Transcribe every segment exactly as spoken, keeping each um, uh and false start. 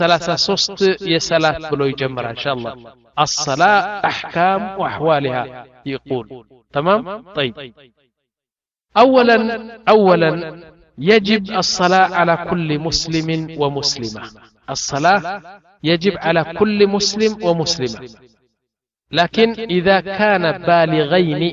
ثلاثة ሶስት የሰላት ብሎ ይጀምራል ኢንሻአላህ الصلاة أحكام وأحوالها يقول تمام طيب أولا أولا يجب الصلاة على كل مسلم ومسلمة الصلاة يجب على كل مسلم ومسلمة لكن إذا كان بالغين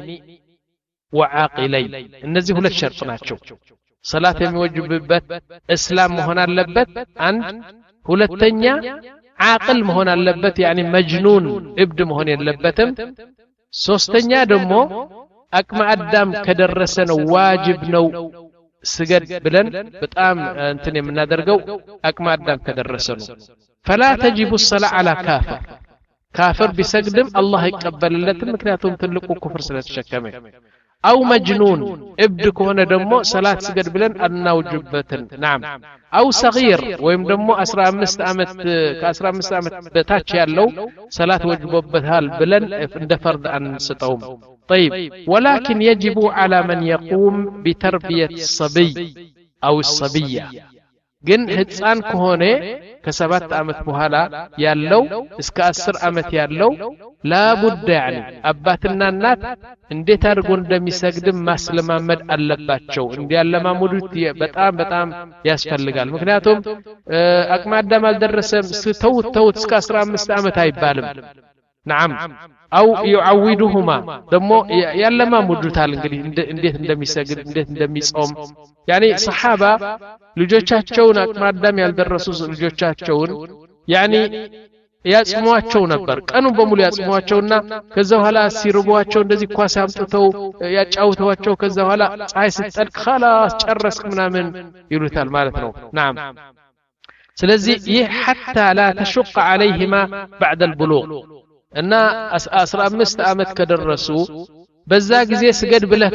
وعاقلين النزي هو الشرط ناتشو صلاة يوجب بات إسلام مهنا اللبت عند ሁለተኛ عاقل መሆን አለበት يعني مجنون ابد መሆን የለበትም ሶስተኛ ደግሞ አቅመ አዳም ከደረሰ ነው ዋጅብ ነው ስገድ ብለን በጣም እንትን የምናደርገው አቅመ አዳም ከደረሰ ነው فلا تجب الصلاة على كافر كافر بسجدم الله يقبلለትም ምክንያቱም ትልቁ ኩፍር ስለተሸከመ أو مجنون ابدك هنا دمو صلاة سجد بلن أدنى وجبة نعم أو صغير ويم دمو أسرع مست أمت كأسرع مست أمت بتاتش يالو صلاة وجبة بلن عند فرض أن ستوم طيب ولكن يجب على من يقوم بتربية الصبي أو الصبية جن هتسان كهونة كسبات أمت بهلا يالو اسك أسر أمت يالو لا بد يعني أباتنا النات اندي تارقون دمي ساقدم ماسلما مد اللباتشو اندي اللما مدوت بتام بتام ياسفل لقال مكنياتهم أكما الدمال درسم توت توت اسك أسر أمت أمت هاي بالم نعم أو يعودهما دمو يالما مدوتال اندي اندمي ساقد اندي اندمي صوم يعني صحابة ልጆቻቸውን አቅማዳም ያልደረሱ ልጆቻቸውን يعني ያጽሟቸው ነበር ቀኑን በሙሉ ያጽሟቸውና ከዛ በኋላ ሲርቧቸው እንደዚህ ኳስ አምጥተው ያጫውተዋቸው ከዛ በኋላ ፀሐይ ስትጠልቅ خلاص ጨረስክ ምናምን ይሉታል ማለት ነው نعم ስለዚህ ይህ حتى لا تشق عليهما بعد البلوغ እና አስራ አምስት አመት ከደረሱ በዛ ጊዜ ስገድ ብለህ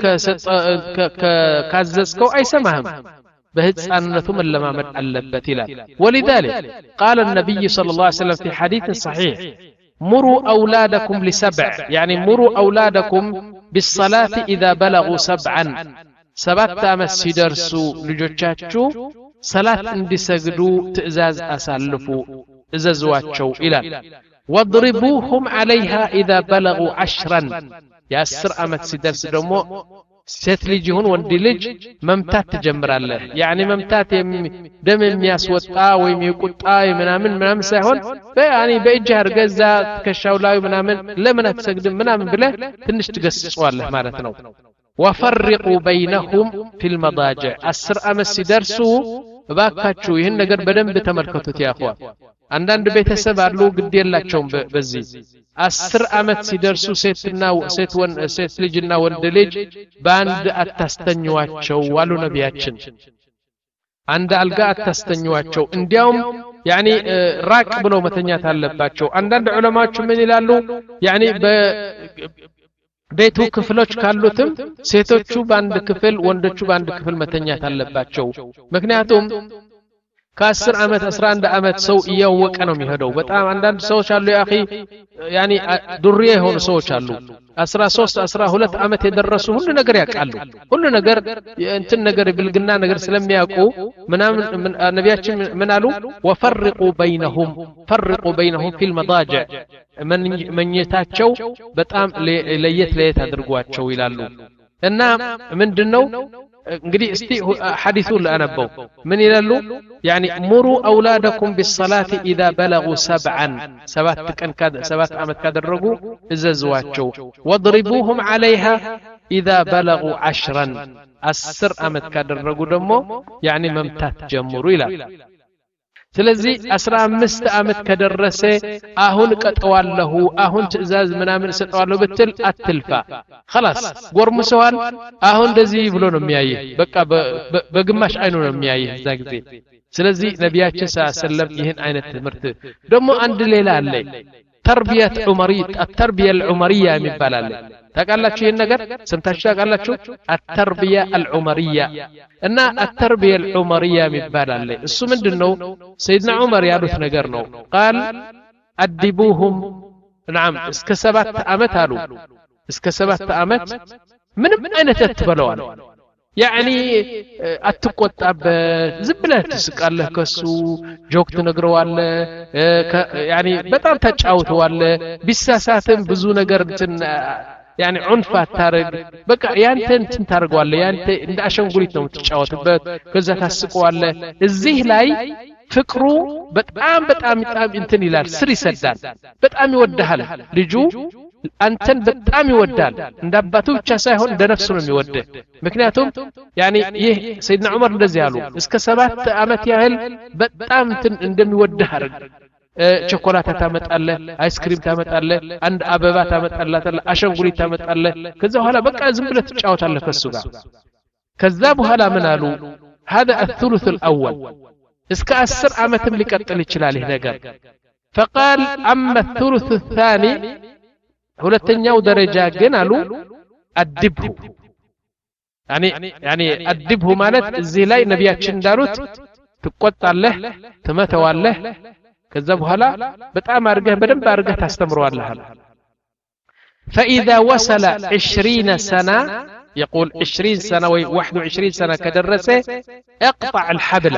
ካዘዝከው አይሰማህም بهتسانتهم اللمامد اللبت ይላል ولذلك قال النبي صلى الله عليه وسلم في حديث صحيح مروا أولادكم لسبع يعني مروا أولادكم بالصلاة إذا بلغوا سبعا سبعة أمس سيدرسوا لجوجاتشو صلاة اندسجدوا تئزاز أسالفوا إزازواتشو إلى واضربوهم عليها إذا بلغوا عشرا يأسر أمس سيدرس دمو ሴት ልጅ ይሁን ወንድ ልጅ መምታት ትጀምራለህ يعني መምታት ደም የሚያስወጣ ወይም ይቁጣ ምናምን ምናምን ሳይሆን يعني በእጅህ አርገዛ ተከሻው ላይ ምናምን ለምን አትሰግድም ምናምን ብለህ ትንሽ ትገስጿለህ ማለት ነው وفرقوا بينهم في المضاجع አስር አመት ሲደርሱ እባካችሁ ይሄን ነገር በደንብ ተመልከቱት ያ አخوان አንዳንድ ቤተሰብ አሉ ግድ የላቸውም በዚህ አስር አመት ሲደርሱ ሴትና ሴት ወን ሴት ልጅና ወንድ ልጅ ባንድ አታስተኛዋቸው ዋሉ ነቢያችን አንድ አልጋ አታስተኛዋቸው እንዲያውም يعني ራቅ ብለው መተኛት አለባቸው አንዳንድ ዑለማዎች ምን ይላሉ يعني በቤቱ ክፍሎች ካሉትም ሴቶቹ ባንድ ክፍል ወንዶቹ ባንድ ክፍል መተኛት አለባቸው ምክንያቱም ከአስር አመት አስራ አንድ አመት ሰው እያወቀ ነው የሚሄደው በጣም አንዳንድ ሰዎች አሉ ያኺ يعني ዱርዬ የሆኑ ሰዎች አሉ አስራ ሶስት አስራ ሁለት አመት የደረሱ ሁሉ ነገር ያቃሉ ሁሉ ነገር እንትን ነገር ብልግና ነገር ስለሚያውቁ ምናምን ነቢያችን ምን አሉ وفرقوا بينهم فرقوا بينهم في المضاجع መኝታቸው በጣም ለየት ለየት አድርጓቸው ይላሉ እና ምንድነው እንግዲህ እስቲ ሐዲሱን ለአነበው ምን ይላሉ يعني مروا اولادكم بالصلاه اذا بلغوا سبعا سبعة ቀን سبعة አመት ካደረጉ እዘዟቸው واضربوهم عليها اذا بلغوا عشرا አስር አመት ካደረጉ ደግሞ يعني መምታት ጀምሩ ይላል ስለዚህ አስራ አምስት አመት ከደረሰ አሁን ቀጠዋለሁ አሁን ትእዛዝ ምናምን ሰጠዋለሁ ብትል አትልፋ خلاص ጎርምሰዋል አሁን እንደዚህ ብሎ ነው የሚያየው በቃ በግማሽ አይኑ ነው የሚያየው እዛ ጊዜ ስለዚህ ነቢያችን ሰለላሁ ይህን አይነት ትምህርት ደግሞ አንድ ሌላ አለ ተርቢያት ዑመሪት التربيه العمريه የሚባላል ታውቃላችሁ ይሄን ነገር ሰምታችሁ ታውቃላችሁ التربيه العمريه እና التربيه العمريه የሚባላል እሱ ምንድነው ሰይድና ዑመር ያሉት ነገር ነው قال ادبوهم نعم እስከ ሰባት አመት አሉ እስከ ሰባት አመት ምንም አይነት ተበለዋል يعني اتقطعበት ዝም ብለህ ትስቃለህ ከሱ ጆክ ትነግረዋለህ يعني በጣም ተጫውተዋለህ ቢሳሳትም ብዙ ነገር እንትን يعني عنف አታርግ በቃ ያንተ እንትን ታርገዋለህ ያንተ እንደ አሸንጉሊት ነው የምትጫወትበት ከዛ ታስቀዋለህ እዚህ ላይ ፍቅሩ በጣም በጣም በጣም እንትን ይላል ስር ይሰዳል በጣም ይወድሃል ልጁ አንተን በጣም ይወዳል እንዳባቱ ብቻ ሳይሆን እንደነፍሱ ነው የሚወደው ምክንያቱም يعني ይህ ሰይድና ዑመር እንደዚህ ያሉ እስከ ሰባት አመት ያህል በጣም እንትን እንደሚወድህ አረግ ቸኮላታ ታመጣለህ አይስክሪም ታመጣለህ አንድ አበባ ታመጣለህ አሸንጉሊት ታመጣለህ ከዛ በኋላ በቃ ዝም ብለህ ትጫወታለህ ከሱ ጋር ከዛ በኋላ ምን አሉ هذا الثلث الاول እስከ አስር አመትም ሊቀጥል ይችላል ይሄ ነገር فقال اما الثلث الثاني ሁለተኛው ደረጃ ግን አሉ አድብሁ يعني يعني አድብሁ ማለት እዚህ ላይ ነብያችን እንዳሉት ትቆጣለህ ትመተዋለህ ከዛ በኋላ በጣም አርገህ በደንብ አርገህ ታስተምረዋለህ فاذا وصل عشرين سنه يقول عشرين سنه و واحد وعشرين سنه كدرسه اقطع الحبل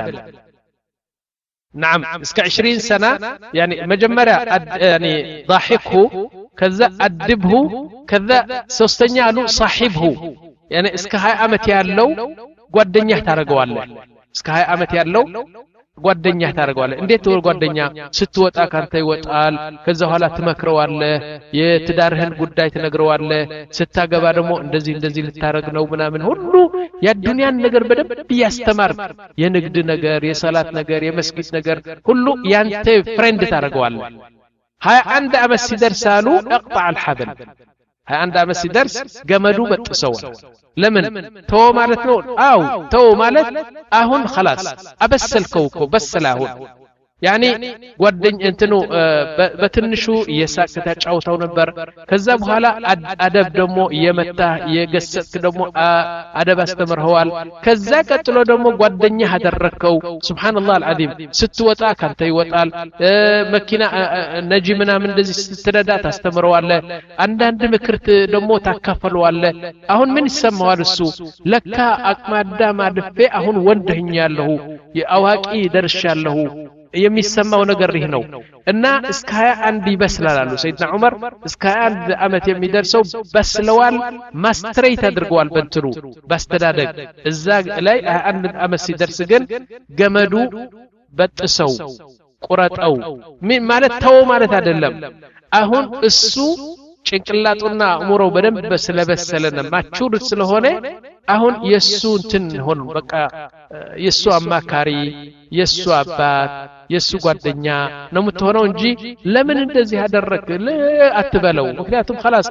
نعم اسك عشرين سنه يعني مجمرا يعني ضاحكه كذا ادبه كذا ሶስተኛ አሉ صاحبه يعني እስከ ሃያ አመት ያለው ጓደኛህ ታረጋዋለህ እስከ ሃያ አመት ያለው ጓደኛህ ታረጋዋለህ እንዴት ወር ጓደኛ ስትወጣ ካንተ ይወጣል ከዛ ኋላ ትመክረዋለህ የትዳርህን ጉዳይ ትነግረዋለህ ስታገባ ደግሞ እንደዚህ እንደዚህ ልታረግ ነው ምናምን ሁሉ የዱንያን ነገር በደንብ ያስተማር የንግድ ነገር የሰላት ነገር የመስጊድ ነገር ሁሉ ያንተ ፍሬንድ ታረጋዋለህ ሃያ አንድ አመት ሲደርሳሉ اقطع الحبل ሃያ አንድ አመት ሲደርስ ገመዱ በጥሰዋል ለምን ተው ማለት ነው አው ተው ማለት አሁን خلاص አበሰልከው እኮ በሰላሁን يعني ጓደኛ እንትኑ በትንሹ የሳቅ ተጫውተው ነበር ከዛ በኋላ አደብ ደግሞ የመታ የገሰጥክ ደግሞ አደብ አስተምርኸዋል ከዛ ቀጥሎ ደግሞ ጓደኛ አደረከው ሱብሃንአላህ አልዓዚም ስትወጣ ካንተ ይወጣል መኪና ነጂ ምናምን እንደዚህ ስትረዳ ታስተምረዋለህ አንዳንድ ምክርት ደግሞ ታካፈለዋለህ አሁን ምን ይሰማዋል እሱ ለካ አቅማዳ ማድፌ አሁን ወንደኛለሁ የአዋቂ ደርሻለሁ የሚሰማው ነገር ይህ ነው እና እስከ ሃያ አንድ ይበስላል አሉ ሰይድና ዑመር እስከ ሃያ አንድ አመት የሚደርሰው በስለዋል ማስትሬት አድርገዋል በእንትኑ ባስተዳደግ እዛ ላይ ሃያ አንድ አመት ሲደርስ ግን ገመዱ በጥሰው ቁረጠው ማለት ተው ማለት አይደለም አሁን እሱ ጭንቅላቱና አእምሮ በደንብ ስለበሰለና ማቹር ስለሆነ አሁን የሱ እንትን ሆነ በቃ የሱ አማካሪ የሱ አባት የሱ ጓደኛ ነው የምትሆነው እንጂ ለምን እንደዚህ ያደረክ አትበለው ምክንያቱም خلاص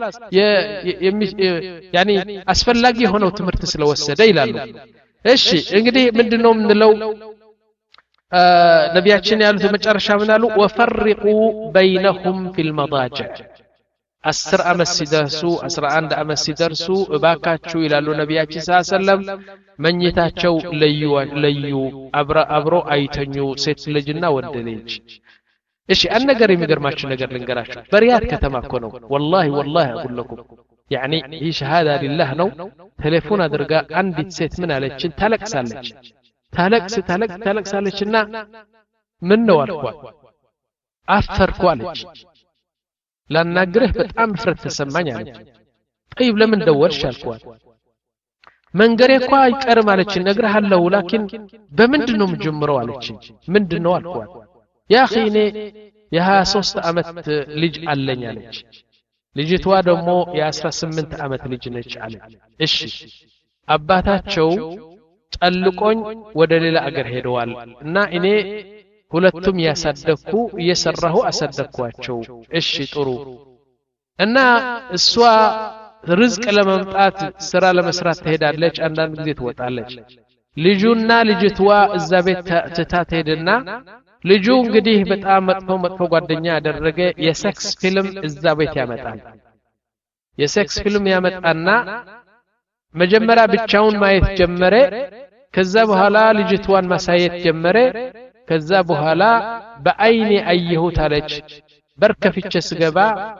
يعني አስፈላጊ ሆነው ትምህርት ስለወሰደ ይላሉ እሺ እንግዲህ ምንድነው ምንለው ነብያችን ያሉት መጨረሻ ምን አሉ وفرقوا بينهم في المضاجع አስር አመት ሲደርሱ አስራ አንድ አመት ሲደርሱ እባካችሁ ይላሉ ነብያችን ሰለላሁ መኝታቸው ለዩ ለዩ አብራ አብሮ አይተኙ ሴት ልጅና ወንድ ልጅ እሺ አንድ ነገር የሚገርማችሁ ነገር ልንገራችሁ በሪያድ ከተማ እኮ ነው والله والله اقول لكم يعني هي شهاده لله ነው ቴሌፎን አድርጋ አንዲት ሴት ምን አለችን ታለቅሳለች ታለቅስ ታለቅስ ታለቅሳለችና ምን ነው አልኳት አፈርኩ አለች ላናግርህ በጣም ፍርት ተሰማኝ አለች طيب ለምን ደወልሽ አልኳት መንገሬ እኮ አይቀርም አለች ነግርሃለሁ ላኪን በምንድነው ምጀምረው አለች ምንድነው አልኳት ያ ኺኔ የ23 አመት ልጅ አለኝ አለች ልጅቷ ደግሞ የ18 አመት ልጅ ነች አለች እሺ አባታቸው ጠልቆኝ ወደ ሌላ አገር ሄደዋል እና እኔ ሁለቱም ያሳደኩ እየሰራሁ አሳደኳቸው እሺ ጥሩ እና እሷ ርዝቅ ለማምጣት ስራ ለመስራት ትሄዳለች አንዳንድ ጊዜ ትወጣለች ልጁና ልጅቷ እዛ ቤት ትታት ሄድና ልጁ እንግዲህ በጣም መጥፎ መጥፎ ጓደኛ ያደረገ የሴክስ ፊልም እዛ ቤት ያመጣል የሴክስ ፊልም ያመጣና መጀመሪያ ብቻውን ማየት ጀመረ ከዛ በኋላ ልጅቷን ማሳየት ጀመረ ከዛ በኋላ በአይኔ አየሁት አለች በርከፍቼ ስገባ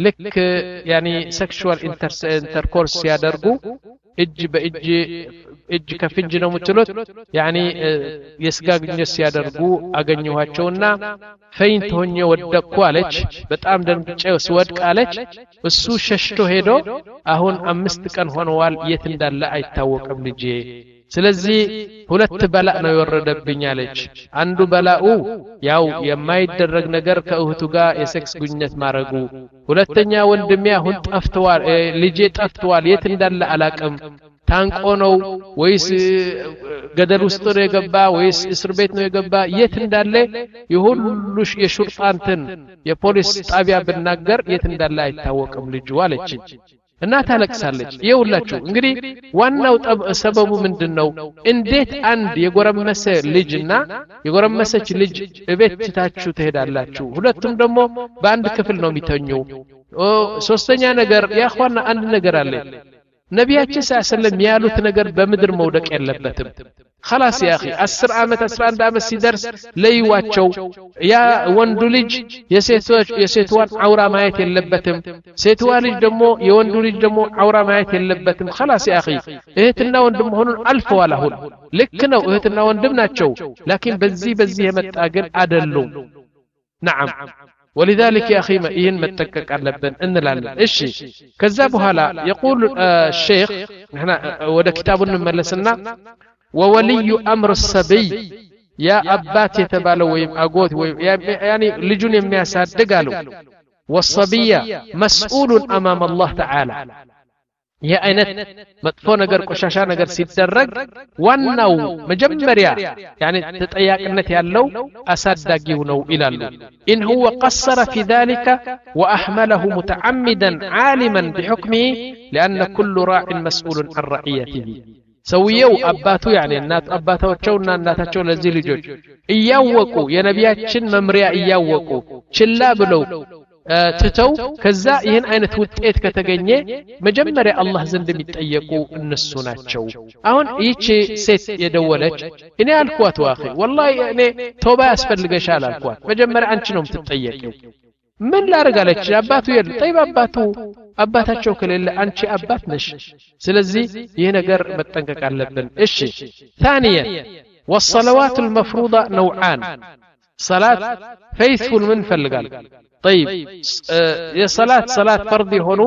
ልክ ያኒ ሴክሹዋል ኢንተርኮርስ ያደርጉ እጅ በእጅ እጅ ከፍንጅ ነው የምትሉት ያኒ የስጋ ግንኙነት ሲያደርጉ አገኘኋቸውና ፈይንት ሆኜ ወደቅኩ አለች በጣም ደንግጬ ስወድቅ አለች እሱ ሸሽቶ ሄዶ አሁን አምስት ቀን ሆነዋል የት እንዳለ አይታወቅም ልጄ ስለዚህ ሁለት በላእ ነው የወረደብኝ አለች አንዱ በላኡ ያው የማይደረግ ነገር ከእህቱ ጋር የሴክስ ግንኙነት ማድረጉ ሁለተኛ ወንድሜ አሁን ጠፍቷል ልጄ ጠፍቷል የት እንዳለ አላቅም ታንቆ ነው ወይስ ገደል ውስጥ ነው የገባ ወይስ እስር ቤት ነው የገባ የት እንዳለ የሁሉ የሹርጣንትን የፖሊስ ጣቢያ ብናገር የት እንዳለ አይታወቅም ልጁ አለች እና ታለቅሳለች ይውላችሁ እንግዲህ ዋናው ሰበቡ ምንድነው እንዴት አንድ የጎረመሰ ልጅና የጎረመሰች ልጅ እቤት ትታችሁ ትሄዳላችሁ ሁለቱም ደግሞ በአንድ ክፍል ነው የሚተኙ ሶስተኛ ነገር ያخواና አንድ ነገር አለ ነቢያችን ሰለላሁ ያሉት ነገር በምድር መውደቅ የለበትም خلاص يا اخي عشر አመት አስራ አንድ አመት ሲደርስ ለይዋቸው ያ ወንዱ ልጅ የሴቶች የሴቷን አውራ ማየት የለበትም ሴቷ ልጅ ደግሞ የወንዱ ልጅ ደግሞ አውራ ማየት የለበትም خلاص يا اخي እህትና ወንድም ሆነን አልፈዋል አሁን ልክ ነው እህትና ወንድም ናቸው لكن በዚህ በዚህ የመጣ ግን አይደሉም نعم ولذلك يا اخي ይህን መጠቀቅ አለብን እንላለን እሺ ከዛ በኋላ يقول الشيخ احنا ወደ ኪታቡን እንመለስና وولي امر الصبي يا ابات يتبالو ويم اغوت ويم يعني لجون የሚያሳድግ አሉ والصبيه مسؤول امام الله تعالى يا አይነት መጥፎ ነገር ቆሻሻ ነገር ሲደረግ ዋናው መጀመሪያ يعني ተጠያቂነት ያለው አሳዳጊው ነው ይላሉ ان هو قصر في ذلك واحمله متعمدا عالما بحكمه لان كل راع مسؤول عن رعيته ሰውየው አባቱ يعني እናት አባታቸውና እናታቸው ለዚህ ልጆች እያወቁ የነቢያችን መምሪያ እያወቁ ችላ ብለው ትተው ከዛ ይህን አይነት ውጤት ከተገኘ መጀመሪያ አላህ ዘንድ የሚጠየቁ እነሱ ናቸው አሁን ይቺ ሴት የደወለች እኔ አልኳት ዋኺ والله እኔ ተውባ ያስፈልገሻል አልኳት መጀመሪያ አንቺ ነው የምትጠየቂው ምን ላርጋለች አባቱ ይል طيب አባቱ አባታቸው ከሌለ አንቺ አባት ነሽ ስለዚህ ይሄ ነገር መጠንቀቅ አለብን እሺ ثانيا والصلوات المفروضه نوعان صلاه فيثفل من ፈልጋል طيب የصلاه صلاه فرض ሆኖ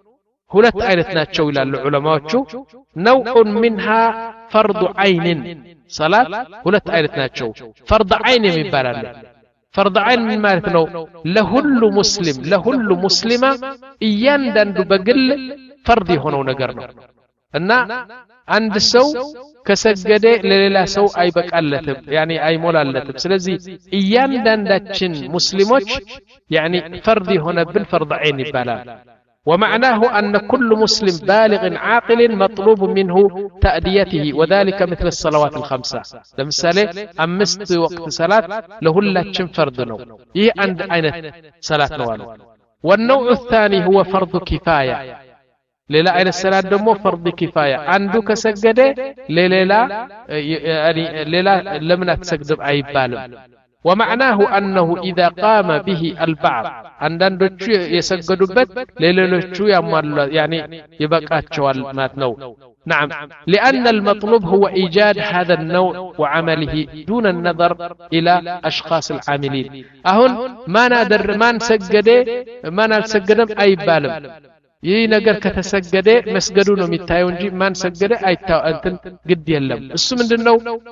ሁለት አይነት ናቸው ይላሉ ዑለማዎቹ نوع منها فرض عين صلاه ሁለት አይነት ናቸው فرض عين የሚባላል فرض عين من ማለት ነው ለሁሉ ሙስሊም ለሁሉ ሙስሊማ እያንዳንዱ በግል فرض የሆነው ነገር ነው እና አንድ ሰው ከሰገደ ለሌላ ሰው አይበቃለትም يعني አይሞላለትም ስለዚህ እያንዳንዳችን ሙስሊሞች يعني فرض የሆነብን فرض عين ይባላል ومعناه أن كل مسلم بالغ عاقل مطلوب منه تأديته وذلك مثل الصلوات الخمسة لمثال أمست وقت صلاة لهلاتشن فرض نو إيه عند أين صلاة نوال والنوع الثاني هو فرض كفاية ليلة أين الصلاة دمو فرض كفاية عندك سجدة ليلة يعني ليلة لم نتسجد أي بالغ ومعناه أنه إذا قام به البعض عندنا يسجدوا ليلوچو يعني يبقى اتشوال ماتنو نعم لأن المطلوب هو إيجاد هذا النوع وعمله دون النظر إلى أشخاص العاملين أهون ما نادر ما نسجد ما نسجد أي بالم ይህ ነገር ከተሰገደ መስገዱ ነው የሚታየው እንጂ ማን ሰገደ አይታው እንትን ግድ የለም እሱ ምንድነው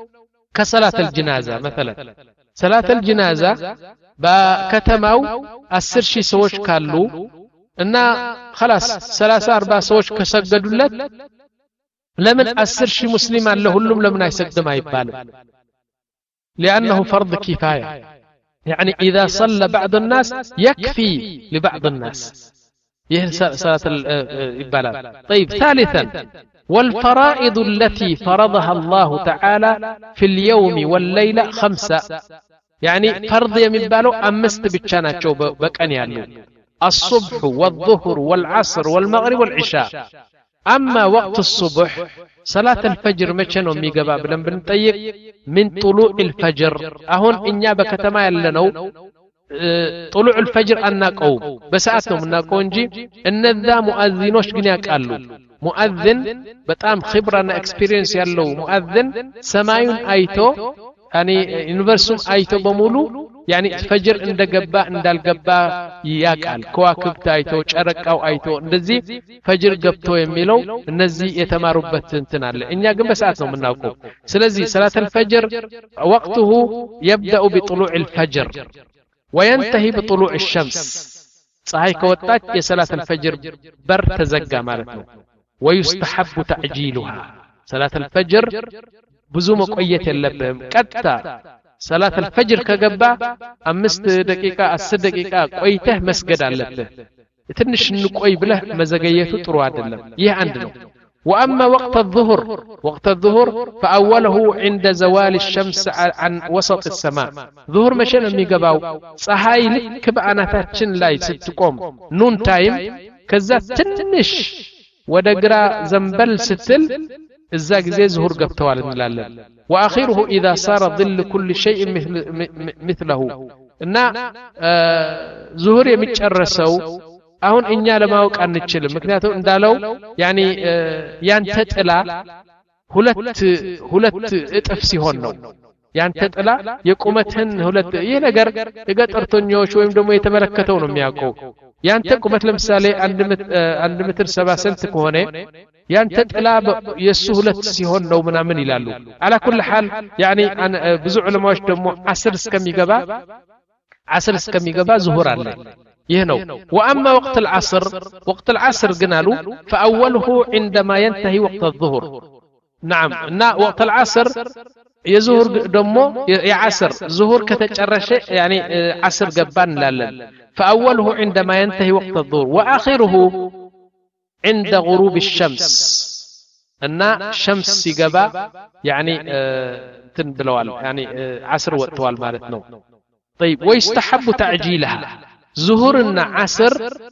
ከሰላት الجنازه مثلا ሰላት الجنازه በከተማው አስር ሺህ ሰዎች ካሉ እና خلاص ثلاثين أربعين ሰዎች ከሰገዱለት ለምን አስር ሺህ ሙስሊም አለ ሁሉም ለምን አይሰግድም አይባልም لانه فرض كفايه يعني اذا صلى بعض الناس يكفي لبعض الناس يه صلاه البلد طيب ثالثا والفرائض التي فرضها الله تعالى في اليوم والليله خمسه يعني فرض يمبالو امست بچا ናቸው በቀን ያሉ الصبح والظهر والعصر والمغرب والعشاء اما وقت الصبح صلاه الفجر متى ነው የሚገባ ብለን ብንጠይቅ من طلوع الفجر አሁን እኛ በከተማ ያለነው طلوع الفجر أناقوم بساعتهم أناقو انجي النذا مؤذنوش ግን ያቃሉ مؤذن በጣም خبرና ኤክስፒሪየንስ ያለው مؤذن ሰማዩን አይቶ يعني ዩኒቨርሱም አይቶ በሙሉ يعني فجر እንደገባ እንዳልገባ ያቃል ከዋክብት አይቶ ጨረቃው አይቶ እንደዚህ فجر ገብቶ የሚለው እነዚህ የተማሩበት እንትን አለ እኛ ግን በሰዓት ነው የምናውቀው ስለዚህ ሰላት الفجر وقته يبدا بطلوع الفجر وينتهي بطلوع الشمس ፀሐይ ከወጣች የሰላት الفجر በር ተዘጋ ማለት ነው ويستحب تعجيلها صلاه الفجر ብዙ መቆየት የለብህም ቀጥታ صلاه الفجر ከገባ አምስት ደቂቃ አስር ደቂቃ ቆይተህ መስገድ አለብህ ትንሽ እንቆይ ብለህ መዘገየቱ ጥሩ አይደለም ይህ አንድ ነው واما وقت الظهر وقت الظهر فاوله عند زوال الشمس عن وسط السماء ظهر مشان የሚገባው ፀሐይ ልክ በአናታችን ላይ ስትቆም ኑን ታይም ከዛ ትንሽ ወደ ግራ ዘንበል ስትል እዛ ጊዜ ዙሁር ገብተዋል እንላለን واخره اذا صار ظل كل شيء مثله እና ዙሁር የሚጨረሰው አሁን እኛ ለማወቅ አንችልም ምክንያቱም እንዳለው ያኒ ያንተ ጥላ ሁለት ሁለት እጥፍ ሲሆን ነው ያንተ ጥላ የቁመትን ሁለት ይሄ ነገር የገጠርተኞች ወይም ደግሞ የተመለከተው ነው የሚያውቀው ያንተ ቁመት ለምሳሌ አንድ ሜትር ሰባ ሴንት ከሆነ ያንተ ጥላ የሱ ሁለት ሲሆን ነው ምናምን ይላሉ على كل حال يعني ብዙ ዑለማዎች ደግሞ አስር እስከሚገባ አስር እስከሚገባ ዙሁር አለ ይህ ነው واما وقت العصر وقت العصر قالوا فاوله عندما ينتهي وقت الظهر نعم ان وقت العصر يظهر دمو يعصر ظهور كتጨረሸ يعني عصر ገባን እንላለን فاوله عندما ينتهي وقت الظهر واخره عند غروب الشمس ان شمس ሲገባ يعني እንትን ብለዋል يعني عصر ወጥቷል ማለት ነው طيب ويستحب تعجيلها ظهرنا عصر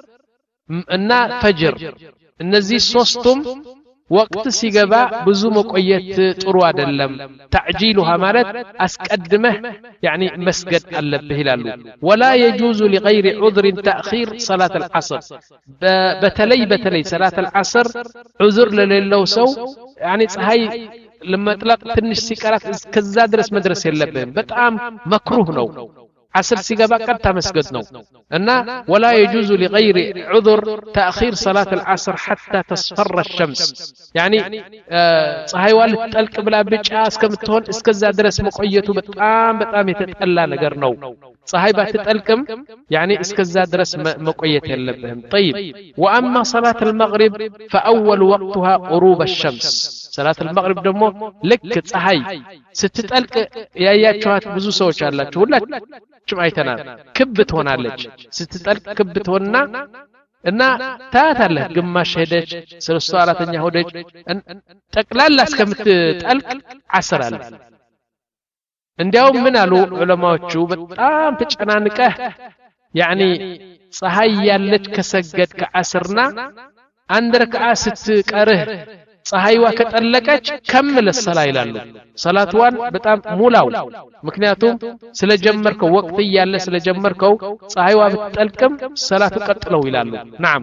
እና فجر እነዚህ ሶስቱም ወቅት ሲገባ ብዙ መቆየት ጥሩ አይደለም تعجيلها ማለት አስቀድመህ يعني መስገድ አለብህ ይላሉ ولا يجوز لغير عذر تاخير صلاه العصر በተለይ በተለይ صلاه العصر عذر ለሌለው ሰው يعني ፀሐይ ለመጥለቅ ትንሽ ሲቀራት እስከዛ ድረስ መድረስ የለብህም በጣም መክሩህ ነው عصر سيغبا قد مسجد نو ان ولا يجوز لغير عذر تاخير صلاه العصر حتى تصفر الشمس يعني ፀሐይ ዋል ተልቅ ብላ ብጫ እስከምትሆን እስከዛ ድረስ መቆየቱ በጣም በጣም የተጠላ ነገር ነው ፀሐይ ባትጠልቅም يعني እስከዛ ድረስ መቆየት የለብህም طيب واما صلاه المغرب فاول وقتها غروب الشمس صلاه المغرب ደግሞ ልክ ፀሐይ ስትጠልቅ ያያችኋት ብዙ ሰዎች አላችሁ ሁላችሁም አይተናል ክብ ትሆናለች ስትጠልቅ ክብ ትሆንና እና ታታለህ ግማሽ ሄደች ሶስት አራተኛ ሆደች ጠቅላላ እስከምትጠልቅ عصر አለ እንዲያውም ምን አሉ ዑለማዎቹ በጣም ተጨናንቀህ يعني ፀሐይ ያለች ከሰገድ ከዓስርና አንድ ረክዓ ስትቀርህ ፀሐይዋ ከጠለቀች ከመለ ሰላ ይላሉ ሰላቷን በጣም ሙላው ምክንያቱም ስለጀመርከው ወቅት ያለ ስለጀመርከው ፀሐይዋ ብትጠልቅም ሰላቱ ቀጥለው ይላሉ نعم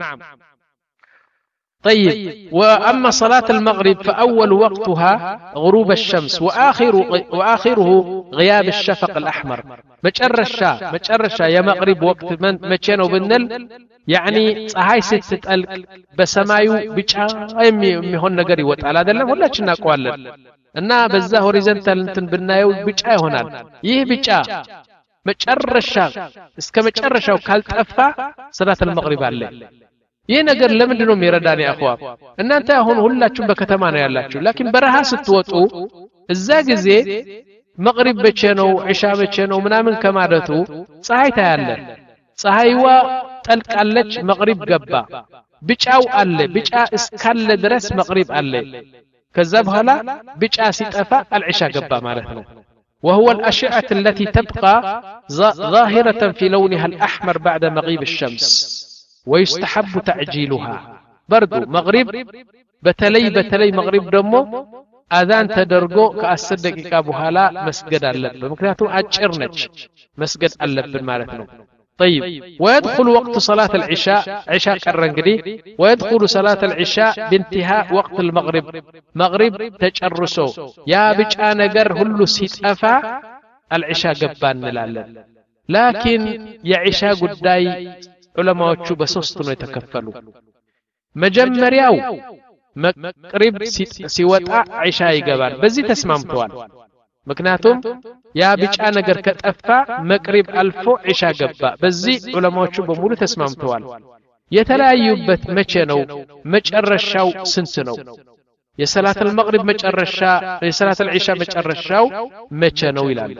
طيب واما صلاه المغرب فاول وقتها غروب الشمس واخر واخره غياب الشفق الاحمر مጨረሻ مጨረሻ የመግሪብ ወቅት መቼ ነው ብንል يعني ፀሐይ ስትጠልቅ በሰማዩ ብጫ የሚሆን ነገር ይወጣል አይደለም ሁላችን እናውቀዋለን እና በዛ ሆሪዞንታል እንትን ብናየው ብጫ ይሆናል ይህ ብጫ መጨረሻ እስከ መጨረሻው ካልጠፋ ሰላት المغرب አለ ይህ ነገር ለምንድን ነው የሚረዳን ያخوا እናንተ አሁን ሁላችሁም በከተማ ነው ያላችሁ لكن በረሃ ስትወጡ እዛ ጊዜ መግሪብ በቼ ነው ኢሻ በቼ ነው ምናምን ከማለቱ ፀሐይ ታያለ ፀሐይዋ ጠልቃለች መግሪብ ገባ ብጫው አለ ብጫ እስካለ ድረስ መግሪብ አለ ከዛ በኋላ ብጫ ሲጠፋ አልኢሻ ገባ ማለት ነው وهو الاشعه التي تبقى ظاهره في لونها الاحمر بعد مغيب الشمس ويستحب تعجيلها برضو مغرب بتلي بتلي مغرب دمو اذان تدرغو كعشر دقيقه بحالا مسجد አለብን ምክንያቱም አጭር ነች መስገድ አለብን ማለት ነው طيب ويدخل وقت صلاة العشاء عشاء قرنقدي ويدخل صلاة العشاء بانتهاء وقت المغرب مغرب تجرسو يا بيچا ነገር ሁሉ ሲጠፋ العشاء ገባን እንላለን لكن የعشاء ጉዳይ ዑለማዎቹ በሶስት ነው የተከፈሉ መጀመሪያው መቅሪብ ሲወጣ عشاء ይገባል በዚህ ተስማምተዋል ምክንያቱም ያ ቢጫ ነገር ከጠፋ መቅሪብ አልፎ عشاء ገባ በዚህ ዑለማዎቹ በሙሉ ተስማምተዋል የተለያዩበት መቼ ነው መጨረሻው ስንት ነው የሰላት المغرب መጨረሻ የሰላት العشاء መጨረሻው መቼ ነው ይላል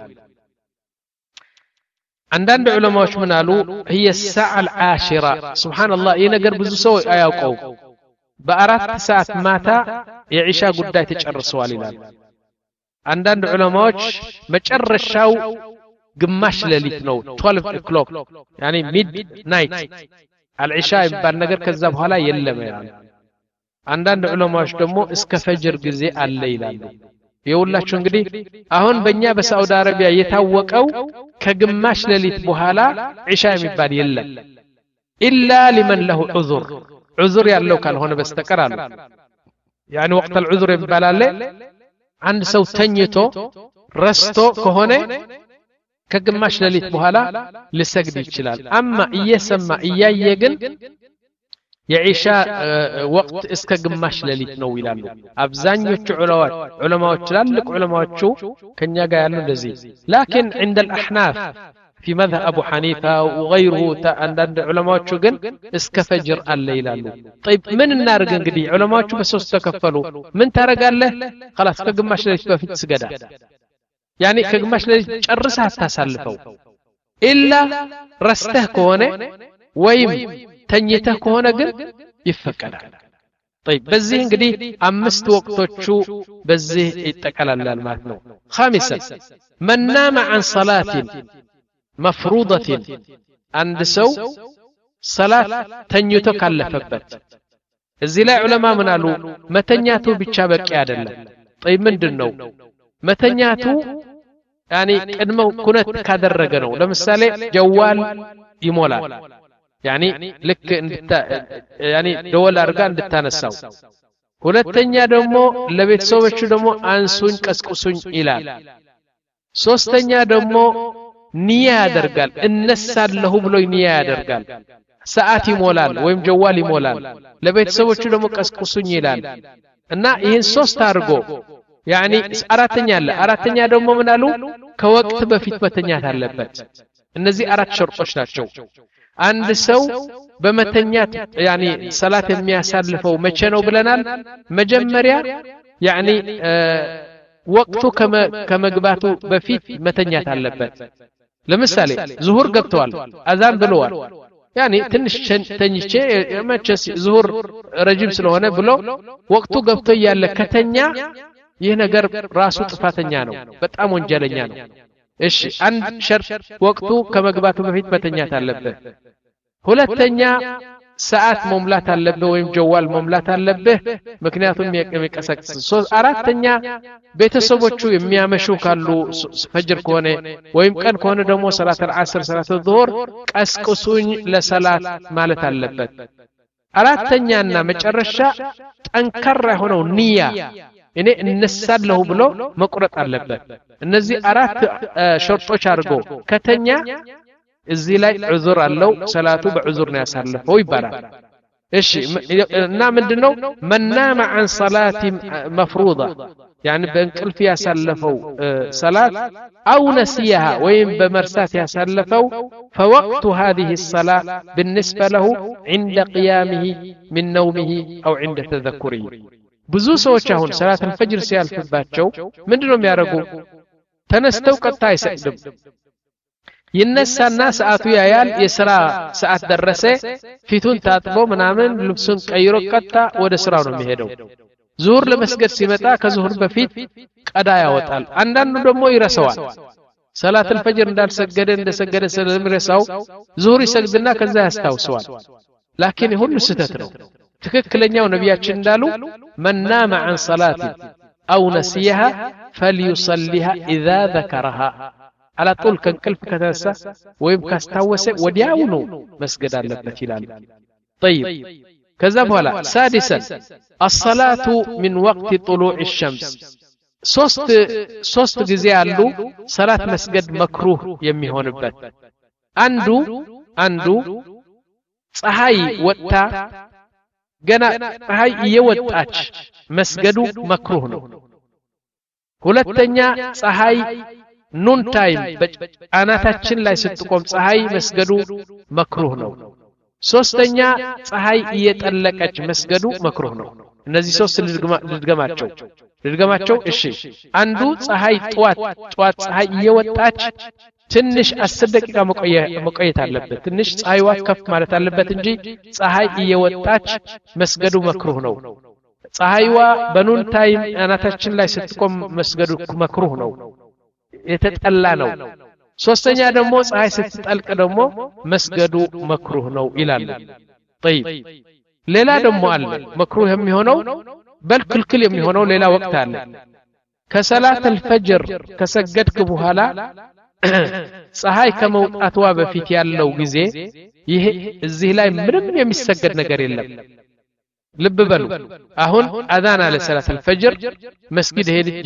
አንዳንድ ዑለማዎች ምን አሉ هي الساعه العاشره سبحان الله ይሄ ነገር ብዙ ሰው አያውቀው በአራት ሰዓት ማታ የعشاء ጉዳይ ተጨርሰዋል ይላል አንዳንድ ዑለማዎች መጨረሻው ግማሽ ሌሊት ነው twelve o'clock يعني midnight العشاء ይባል ነገር ከዛ በኋላ የለም ያለ አንዳንድ ዑለማዎች ደግሞ እስከ ፈጅር ጊዜ አለ ይላሉ ይውላችሁ እንግዲህ አሁን በእኛ በሳውዲ አረቢያ የታወቀው ከግማሽ ሌሊት በኋላ عشاء የሚባል የለም الا لمن له عذر عذر ያለው ካልሆነ በስተቀር አሉ يعني وقت العذر ይባል አለ አንድ ሰው ተኝቶ ረስቶ ከሆነ ከግማሽ ሌሊት በኋላ ሊሰግድ ይችላል አማ እየሰማ እያየ ግን የعشاء ወቅት እስከ ግማሽ ሌሊት ነው ይላሉ አብዛኞቹ ዑለማዎች ዑለማዎች ትላልቅ ዑለማዎቹ ከኛ ጋር ያሉ እንደዚህ لكن عند الاحناف في مذهب ابو حنيفه وغيره عند علماءዎቹ ግን እስከ ፈጅር አለ ይላሉ طيب ምን እናርግ እንግዲህ ዑለማዎቹ በሶስት ተከፈሉ ምን ታረጋለህ خلاص ከግማሽ ሌሊት በፊት ስገዳ يعني ከግማሽ ሌሊት ጨርሰህ አታሳልፈው ኢላ ረስተህ ከሆነ ወይም ተኝተህ ከሆነ ግን ይፈቀዳል طيب በዚህ እንግዲህ አምስት ወቅቶቹ በዚህ ይጠቀላላል ማለት ነው خامسا من نام عن صلاه مفروضه عند سو صلاه ተኝቶ ካለፈበት እዚህ ላይ ዑለማ ምን አሉ መተኛቱ ብቻ በቂ አይደለም طيب ምንድነው መተኛቱ يعني ቅድመው ኩነት ካደረገ ነው ለምሳሌ ጀዋል ይሞላል يعني ልክ እንድታ يعني ደወል አርጋ እንድታነሳው ሁለተኛ ደግሞ ለቤተሰቦቹ ደግሞ አንሱኝ ቀስቁሱኝ ይላል ሶስተኛ ደግሞ ንያ ያደርጋል እነሳለሁ ብሎ ንያ ያደርጋል ሰዓት ይሞላል ወይም ጀዋል ይሞላል ለቤተሰቦቹ ደግሞ ቀስቁሱኝ ይላል እና ይሄን ሶስት አርጎ يعني አራተኛ አለ አራተኛ ደግሞ ምን አሉ ከወቅት በፊት መተኛት አለበት እነዚህ አራት ሸርጦች ናቸው አንድ ሰው በመተኛት يعني ሰላት የሚያሳልፈው መቼ ነው ብለናል መጀመሪያ يعني ወቅቱ ከመግባቱ በፊት መተኛት አለበት ለምሳሌ ዙሁር ገብቷል አዛን ብለዋል يعني ትንሽ ተኝቼ መቼስ ዙሁር ረጅም ስለሆነ ብሎ ወቅቱ ገብቶ ያለ ከተኛ ይህ ነገር ራሱ ጥፋተኛ ነው በጣም ወንጀለኛ ነው እሺ አንድ ሸርጥ ወቅቱ ከመግባቱ በፊት መተኛት አለበት ሁለተኛ ሰዓት መሙላት አለበት ወይም ጀዋል መሙላት አለበት ምክንያቱም የሚቀሰቅስ ሶስት አራተኛ ቤተሰቦቹ የሚያመሹ ካሉ ፈጅር ከሆነ ወይም ቀን ከሆነ ደግሞ ሰላት العصر ሰላት الظهر ቀስቅሱኝ ለሰላት ማለት አለበት አራተኛና መጨረሻ ጠንካራ ሆነው ንያ እኔ እነሳለሁ ብሎ መቁረጥ አለበት እነዚህ አራት ሸርጦች አድርጎ ከተኛ እዚህ ላይ ዑዝር አለው ሰላቱ በዑዝር ነው ያሳለፈው ይባላል እሺ እና ምንድነው መናማ عن صلاه مفروضه يعني በእንቅልፍ ያሳለፈው ሰላት او نسيها ወይም በመርሳት ያሳለፈው فوقت هذه الصلاه بالنسبه له عند قيامه من نومه او عند تذكره ብዙ ሰዎች አሁን ሰላት الفجر ሲያልፍባቸው ምንድነው የሚያደርጉ ተነስተው ቀጣ አይሰግዱም ይነሳና ሰዓቱ ያያል የሥራ ሰዓት ደረሰ ፊቱን ታጥቦ ምናምን ልብሱን ቀይሮ ቀጣ ወደ ስራው ነው የሚሄደው ዙሁር ለመስገድ ሲመጣ ከዙሁር በፊት ቀዳ ያወጣል አንዳንዱ ደግሞ ይረሳዋል ሰላት الفجر እንዳልሰገደ እንደሰገደ ስለሚረሳው ዙሁር ይሰግድና ከዛ ያስታውሰዋል لكن ሁሉ ስህተት ነው ትክክለኛው ነብያችን እንዳሉ من نام عن صلاه او نسيها فليصليها اذا ذكرها على طول كنقلف كتنسى ويم كاستاوسه ودياونو مسجد አለበት ይላል طيب كذا بولا سادسا الصلاة من وقت طلوع الشمس ሶስት ሶስት ጊዜ አሉ ሰላት መስገድ መክሩህ የሚሆንበት አንዱ አንዱ ፀሐይ ወጣ ገና ፀሐይ እየወጣች መስገዱ መክሩህ ነው ሁለተኛ ፀሐይ ኑን ታይም በአናታችን ላይ ስትቆም ፀሐይ መስገዱ መክሩህ ነው ሶስተኛ ፀሐይ እየጠለቀች መስገዱ መክሩህ ነው እነዚህ ሶስት ልድገማቸው ልድገማቸው እሺ አንዱ ፀሐይ ጧት ጧት ፀሐይ እየወጣች ትንሽ አስር ደቂቃ መቆየት አለበት ትንሽ ፀሐይዋ ከፍ ማለት አለበት እንጂ ፀሐይ እየወጣች መስገዱ መክሩህ ነው ፀሐይዋ በኑን ታይም አናታችን ላይ ስትቆም መስገዱ መክሩህ ነው የተጠላ ነው ሶስተኛ ደግሞ ፀሐይ ስትጠልቅ ደግሞ መስገዱ መክሩህ ነው ይላል طيب ሌላ ደግሞ አለ መክሩህ የሚሆነው በል ክልክል የሚሆነው ሌላ ወቅት አለ ከሰላት الفجر ከሰገድክ በኋላ ፀሐይ ከመውጣትዋ በፊት ያለው ጊዜ ይሄ እዚህ ላይ ምንም የሚሰገድ ነገር የለም ልብ በሉ አሁን አዛን አለ ሰላት الفجر መስጊድ ሄድጄ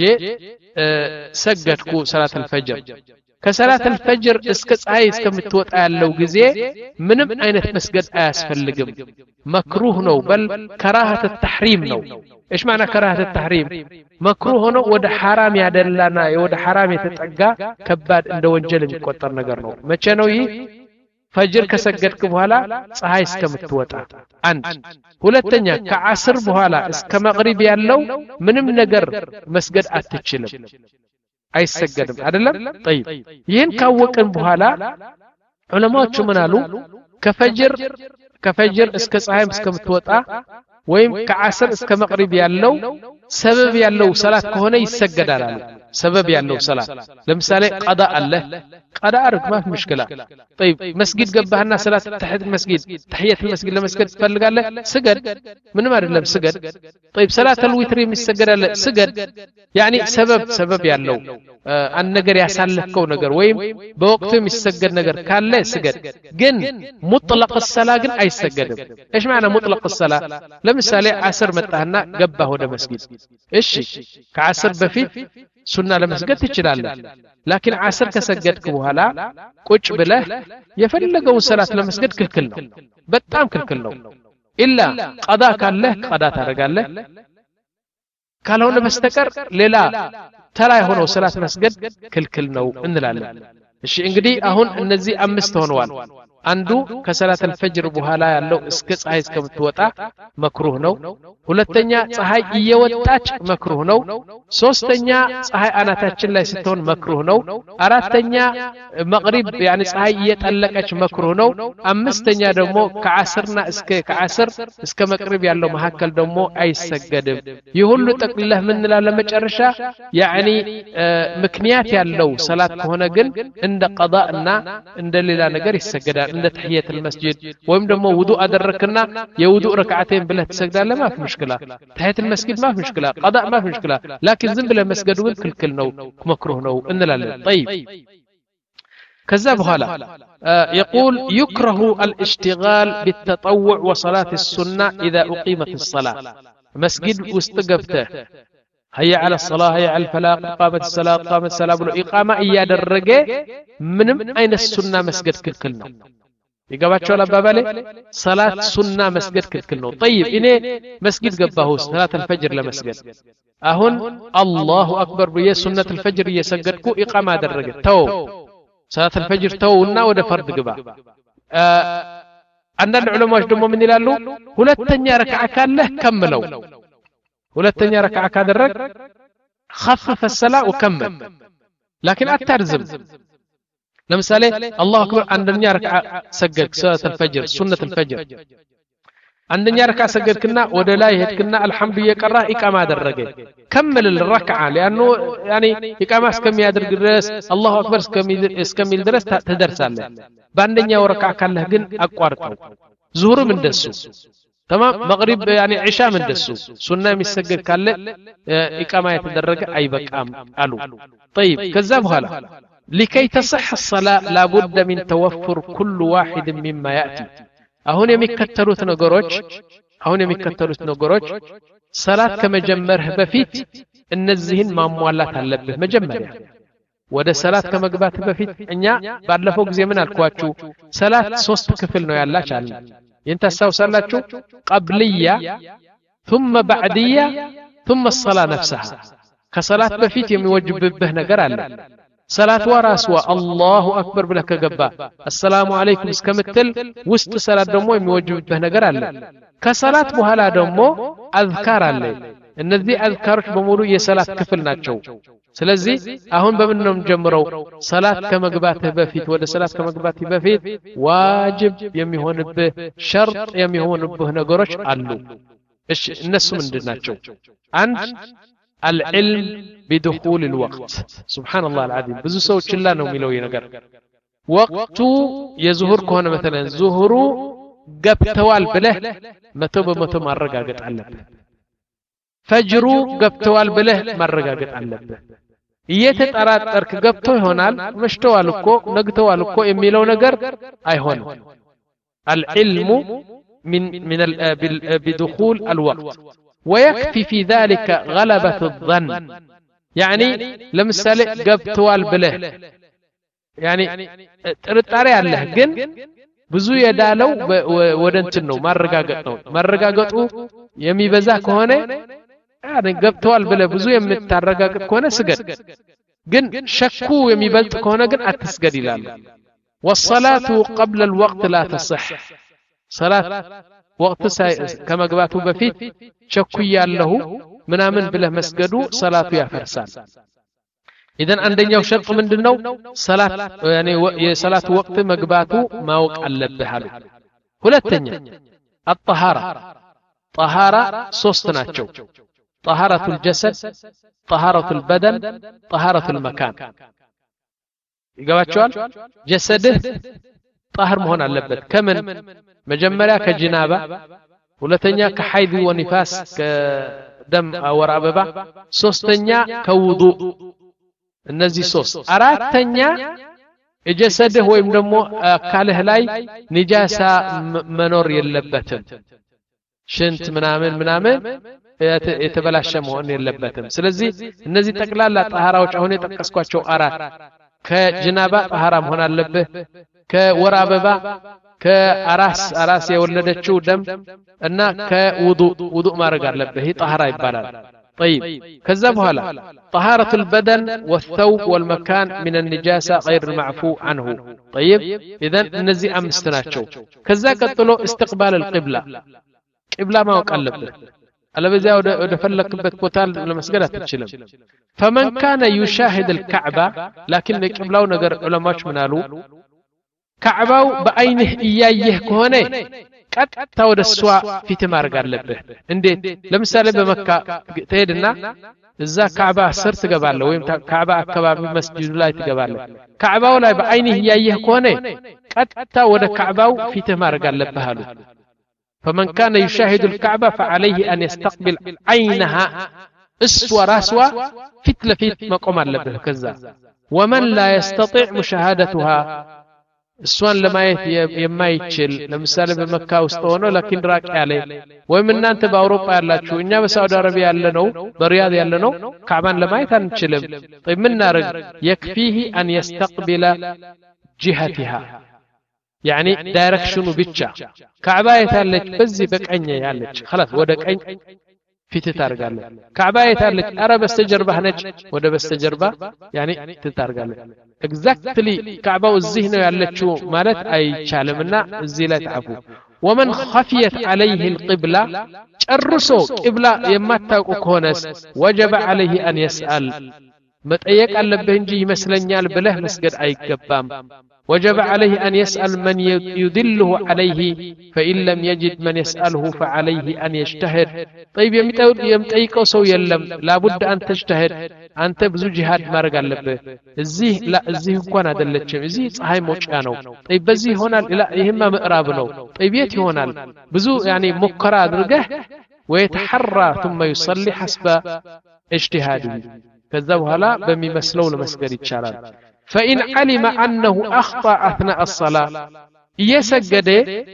ሰገድኩ ሰላት الفجر ከሰላት الفجر እስከ ፀሐይ እስከምትወጣ ያለው ጊዜ ምንም አይነት መስገድ አያስፈልግም መክሩህ ነው በል ከራህተ التحريم ነው ايش معنى كراهه التحريم مكروه ሆኖ ወደ حرام ያደላና ወደ حرام የተጠጋ ከባድ እንደ ወንጀል የሚቆጠር ነገር ነው መቼ ነው ይህ ፈጅር ከሰገድክ በኋላ ፀሐይ እስከምትወጣ አንድ ሁለተኛ ከዓስር በኋላ እስከ መግሪብ ያለው ምንም ነገር መስገድ አትችልም አይሰገድም አይደለም طيب ይሄን ካወቀን በኋላ ዑለማዎቹ ምን አሉ ከፈጅር ከፈጅር እስከ ፀሐይ እስከምትወጣ ወይም ከዓስር እስከ መግሪብ ያለው ሰበብ ያለው ሰላት ከሆነ ይሰገዳል አሉ ሰበብ ያለው ሰላት ለምሳሌ ቀዳ አለ ቀዳ አርግ ማፍ مشكلة طيب መስጊድ ገባህና ሰላት ተህት መስጊድ ተህየት መስጊድ ለመስገድ ትፈልጋለህ ስገድ ምንም አይደለም ስገድ طيب ሰላት الوتر የሚሰገድ አለ ስገድ يعني سبب سبب ያለው አንድ ነገር ያሳለፈው ነገር ወይም በወቅቱ የሚሰገድ ነገር ካለ ስገድ ግን ሙጥለቅ الصلاه ግን አይሰገድም ايش معنى مطلق الصلاه ለምሳሌ ዓስር መጣህና ገባህ ወደ መስጊድ እሺ ከዓስር በፊት ሱና ለመስገድ ትችላለህ لكن ዓስር ከሰገድክ በኋላ ቁጭ ብለህ የፈለገው ሰላት ለመስገድ ክልክል ነው በጣም ክልክል ነው ኢላ ቀዳ ካለ ቀዳ ታረጋለህ ካልሆነ በስተቀር ሌላ ተራ የሆነው ሰላት መስገድ ክልክል ነው እንላለን እሺ እንግዲህ አሁን እነዚህ አምስት ሆነዋል አንዱ ከሰላት الفجر በኋላ ያለው እስከ ፀሐይ እስከምትወጣ መክሩህ ነው ሁለተኛ ፀሐይ እየወጣች መክሩህ ነው ሶስተኛ ፀሐይ አናታችን ላይ ስትሆን መክሩህ ነው አራተኛ መግሪብ يعني ፀሐይ እየጠለቀች መክሩህ ነው አምስተኛ ደግሞ ከዓስርና እስከ ከዓስር እስከ መግሪብ ያለው መሐከል ደግሞ አይሰገድም ይሁሉ ጠቅልለህ ምን እንላለን ለመጨረሻ يعني ምክንያት ያለው ሰላት ከሆነ ግን እንደ ቀዳእና እንደ ሌላ ነገር ይሰገዳል እንደ ተህየት المسجد ወይም ደግሞ ውዱእ አደረክና የውዱእ ረክዓተን ብለህ ትሰግዳለህ ማፍ مشكلة تحية المسجد ما في مشكلة قضاء ما في مشكلة لكن ذنب المسجد كل كل نو مكروه نو إن لا طيب كذاب هلا آه يقول يكره الاشتغال بالتطوع وصلاة السنة إذا أقيمت الصلاة مسجد واستقبته هيا على الصلاة هيا على الفلاح قامت الصلاة قامت الصلاة بالإقامة إياد الرجاء من أين السنة مسجد كل كل نو يقاباتشو لبابالي صلاة سنة مسجد كل طيب إني مسجد قباه صلاة الفجر لمسجد أهون الله أكبر بيه سنة الفجر يسجدكو إقامة درجة تو صلاة الفجر تونا وده فرد قبا عندنا العلماء جدوموا من يلالو هلا التنيا ركعة كان له كملوا هلا التنيا ركعة كان درج خفف الصلاة وكمل لكن أترزم لمثالي الله أكبر عندنا ركعة سجد صلاة الفجر سنة الفجر عندنا ركعة سجد كنا ودلا يهد كنا الحمد لله كره إقامة درجة كمل الركعة لأنه يعني إقامة كم يدرج الرأس الله أكبر كم كم يدرس تدرس عليه بعدين وركعة كله جن أقوارته ظهر من دسو تمام مغرب يعني عشاء من دسو سنة مسجد كله إقامة يتدرج أي بقام ألو طيب كذاب هلا لكي تصح الصلاة لابد من توفر كل واحد مما يأتي أهون يمكتلوت نقروج أهون يمكتلوت نقروج صلاة كما جمره بفيت النزهن ما موالات هلبه مجمرها ወደ ሰላት ከመግባት በፊት እኛ ባለፈው ጊዜ ምን አልኳችሁ ሰላት ሶስት ክፍል ነው ያላችሁ ይንተሳውሳላችሁ ቀብልያ ثم بعديه ثم الصلاه نفسها ከሰላት በፊት የሚወጅብብህ ነገር አለ ሰላት ወራስዋ አላሁ አክበር ብለህ ከገባ አሰላሙ አለይኩም እስከምትል ውስጥ ሰላት ደግሞ የሚወጅብብህ ነገር አለ ከሰላት በኋላ ደግሞ አዝካር አለ እነዚህ አዝካሮች በሙሉ የሰላት ክፍል ናቸው ስለዚህ አሁን በምን ነው ጀምረው ሰላት ከመግባትህ በፊት ወደ ሰላት ከመግባትህ በፊት ዋጅብ የሚሆንብህ ሸርጥ የሚሆንብህ ነገሮች አሉ እሺ እነሱ ምንድናቸው አንድ العلم بدخول الوقت سبحان الله العظيم ብዙ ሰዎች ላ ነው የሚለው ነገር ወቅቱ የዙሁር ከሆነ مثلا ዙሁሩ ገብተዋል ብለህ መቶ በመቶ ማረጋገጥ አለብህ ፈጅሩ ገብተዋል ብለህ ማረጋገጥ አለብህ እየተጠራጠርክ ገብቶ ይሆናል መሽተዋል እኮ ነግተዋል እኮ የሚለው ነገር አይሆንም العلم من من بدخول الوقت ويكفي في ذلك غلبة الظن يعني لمثال قبتوال بله يعني ጥርጣሬ አለህ ግን ብዙ የዳለው ወደንት ነው ማረጋገጥ ነው ማረጋገጡ የሚበዛ ከሆነ يعني قبتوال بله ብዙ የምታረጋግጥ ከሆነ ስገድ ግን ሸኩ የሚበልጥ ከሆነ ግን አትስገድ ይላል والصلاة قبل الوقت لا تصح صلاة وقت كما قباته بفيت شكويا له منامن بله مسجدو صلاة يفرسان إذن عندنا شرط من دنو صلاة يعني صلاة وقت مقباته ما وقع اللبهالو هلتنيا الطهارة طهارة صوستناتشو طهارة الجسد طهارة البدن طهارة المكان يقواتشوال جسده طهر مهون اللبت كمن مجمريا كجنابة ولتنيا كحيض ونفاس كدم أو راببة سوستنيا كوضوء النزي سوس أراتنيا جسده هو يمدمو كاله لاي نجاسة منور يلبتم شنت منامن منامن يتبلاش مهون يلبتم سلزي النزي تقلال لا طهارة وشعوني تقسكواتشو أرات كجنابة طهارة مهون اللبه كوراببة كأراس أراس يولدتشو دم أن كوضوء وضوء ما رجع لبه هي طهارة يبالال طيب كذب هلا طهارة البدن والثوب والمكان من النجاسة غير المعفو عنه طيب إذن نزي أمستناتشو كذا قتلوا استقبال القبلة قبلة ما وقلبه ألا بزي ودفلك بتقتال لمسجدة تشلم فمن كان يشاهد الكعبة لكن قبلة ونقر علماء منالو كعباو بعينه إياه كهونه قد تود السواء في تمار قال لبه انديت لمثال بمكة تهدنا إذا كعبة سرت قبال له ويم كعبة أكبر مسجد الله تقبال له كعباو لا بعينه إياه كهونه قد تود كعباو في تمار قال لبه له فمن كان يشاهد الكعبة فعليه أن يستقبل عينها اسوى راسوى فتل فيت مقوم لبه كذا ومن لا يستطيع مشاهدتها السوان لما يما يتشل لمثال بمكة وسطونه لكن راك عليه ومن أنت بأوروبا يلا شو إننا بسعودة عربية يلا نو برياض يلا نو كعبان لما يتنشلم طيب من نارج يكفيه أن يستقبل جهتها يعني دايركشنو بيتشا كعبة يتالج بزي بك عني يالج خلاص ودك عين في تتارجال كعبة يتالج أرى بستجربة هنج وده بستجربة يعني تتارجال exactly كعبة والذهن يالجشو مالت أي شالمنا الزيلة تعفو ومن خفيت عليه القبلة الرسو قبلة يمتا كونس وجب عليه أن يسأل متأيك ألا بهنجي مسلنيال بله مسجد أي كبام وجب عليه أن يسأل من يدله عليه فإن لم يجد من يسأله فعليه أن يجتهد طيب يمتأيك سو يلم لابد أن تجتهد أنت بزو جهاد مارق اللبه الزيه لا الزيه كوانا دلتشم الزيه هاي موشانو طيب بزيه هنا لا يهما مقرابنو طيب يتي هنا بزو يعني مقرا درقه ويتحرى ثم يصلي حسب اجتهاده كذا وهلا بمي مسلو لمسجد الشارع فإن علم أنه أخطأ أثناء الصلاة يسجد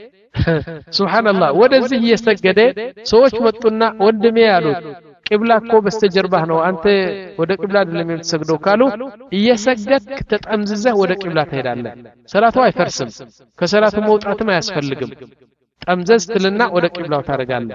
سبحان الله ودزه يسجد سوچ متنا ወንድሜ ያሉት ቂብላ እኮ በስተጀርባህ ነው አንተ ወደ ቂብላ አይደለም የምትሰግደው ካሉ እየሰገድክ ተጠምዝዘህ ወደ ቂብላ ትሄዳለህ ሰላቱ አይፈርስም ከሰላቱ መውጣትም አያስፈልግም ጠምዘዝ ትልና ወደ ቂብላው ታረጋለህ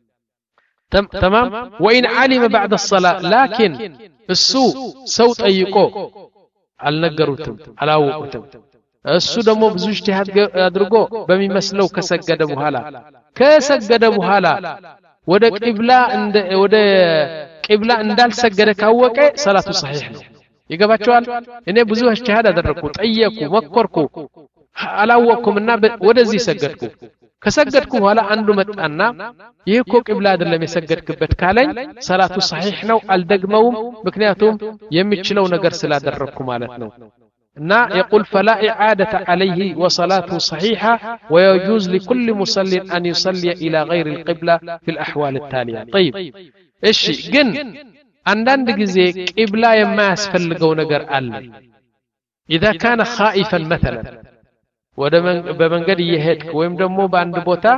تمام وإن علم بعد الصلاة لكن السو سو ጠይቆ አልነገሩትም አላወቁትም እሱ ደግሞ ብዙ እጅቲሃድ አድርጎ በሚመስለው ከሰገደ በኋላ ከሰገደ በኋላ ወደ ቂብላ እንደ ወደ ቂብላ እንዳልሰገደ ካወቀ ሰላቱ صحيح ነው ይገባቸዋል እኔ ብዙ እጅቲሃድ አደረኩ ጠየቁ መከርኩ አላወቅኩምና ወደዚህ ሰገድኩ ከሰገድኩ በኋላ አንዱ መጣና ይሄኮ ቂብላ አይደለም የሰገድክበት ካለኝ ሰላቱ صحيح ነው አልደግመውም ምክንያቱም የሚችለው ነገር ስላደረኩ ማለት ነው እና يقول فلا إعادة عليه وصلاته صحيحة ويجوز لكل مصلي أن يصلي إلى غير القبلة في الأحوال التالية طيب إيش جن عندنا جزء قبلة يما يسفلقوا نجر أل إذا كان خائفا مثلا ودمن بمنقد يهدك ويم دمو باند بوتا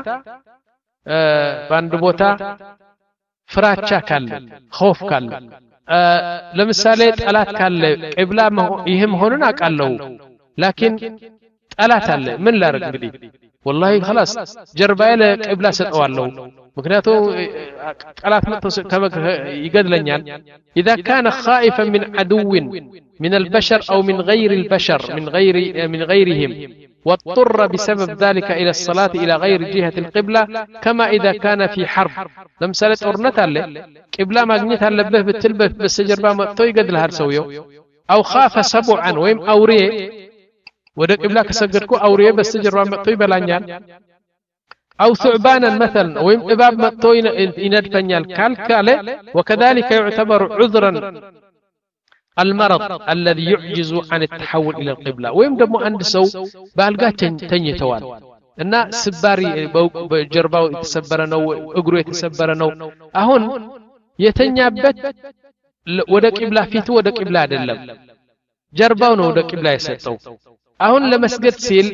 آه باند بوتا فراتشا كال خوف كال آه لمثال طلات كال قبلة يهم هونن አቃለው لكن طلات አለ ምን ላርግ እንግዲህ والله خلاص ጀርባዬ ለቅብላ ሰጠዋለሁ ምክንያቱም طلات መጥቶ ይገድለኛል اذا كان خائفا من عدو من البشر او من غير البشر من غير من غيرهم واضطر بسبب ذلك إلى الصلاة إلى غير جهة القبلة كما إذا كان في حرب لمثال أورنت له قبلة ماغنيت هلبه بالتلبه بالسجربا مقتو يقدل هرسويو أو خاف سبعا ويم أوريه وده قبلة كسجركو أوريه بالسجربا مقتو يبلانيان أو ثعبانا مثلا ويم إباب مقتو يندفنيال كالكالي وكذلك يعتبر عذرا المرض الذي يعجز عن التحول إلى القبلة ويم دمو عند سو بالغا تنيتوال እና ስባሪ በጀርባው የተሰበረ ነው እግሩ የተሰበረ ነው አሁን የተኛበት ወደ ቂብላ ፊቱ ወደ ቂብላ አይደለም ጀርባው ነው ወደ ቂብላ የሰጠው አሁን ለመስገድ ሲል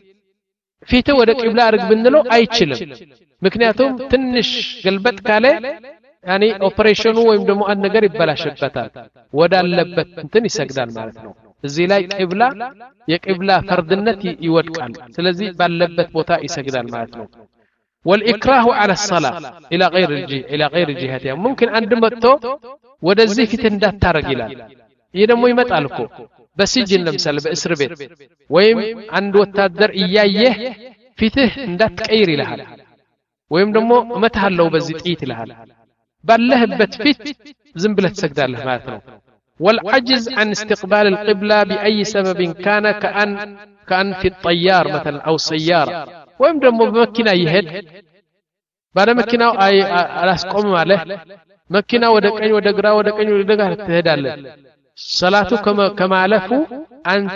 ፊቱ ወደ ቂብላ አርግ ብንለው አይችልም ምክንያቱም ትንሽ ገልበጥ ካለ يعني ኦፕሬሽኑ ወይም ደግሞ አንድ ነገር ይበላሽበታል ወዳለበት እንትን ይሰግዳል ማለት ነው እዚህ ላይ ቂብላ የቂብላ ፈርድነት ይወድቃል ስለዚህ ባለበት ቦታ ይሰግዳል ማለት ነው والإكراه على الصلاة إلى غير الجهة إلى غير جهتها ممكن عند متو ወደዚህ ፊት እንዳታረግ ይላል ይሄ ደግሞ ይመጣል እኮ በሲጅን ለምሳሌ በእስር ቤት ወይም አንድ ወታደር እያየህ ፊትህ እንዳትቀይር ይልሃል ወይም ደግሞ መታለው በዚህ ጥይት ይልሃል ባለህበት ፊት ዝም ብለህ ትሰግዳለህ ማለት ነው والعجز عن استقبال القبلة بأي سبب كان كأن كأن في الطيار مثلا أو سيارة ويم دمو بمكينة يهد بعد مكينة أي ألاسقوم عليه مكينة ودقين ودقرا ودقين ودقرا تهدال صلاته كما كما ألفوا أنت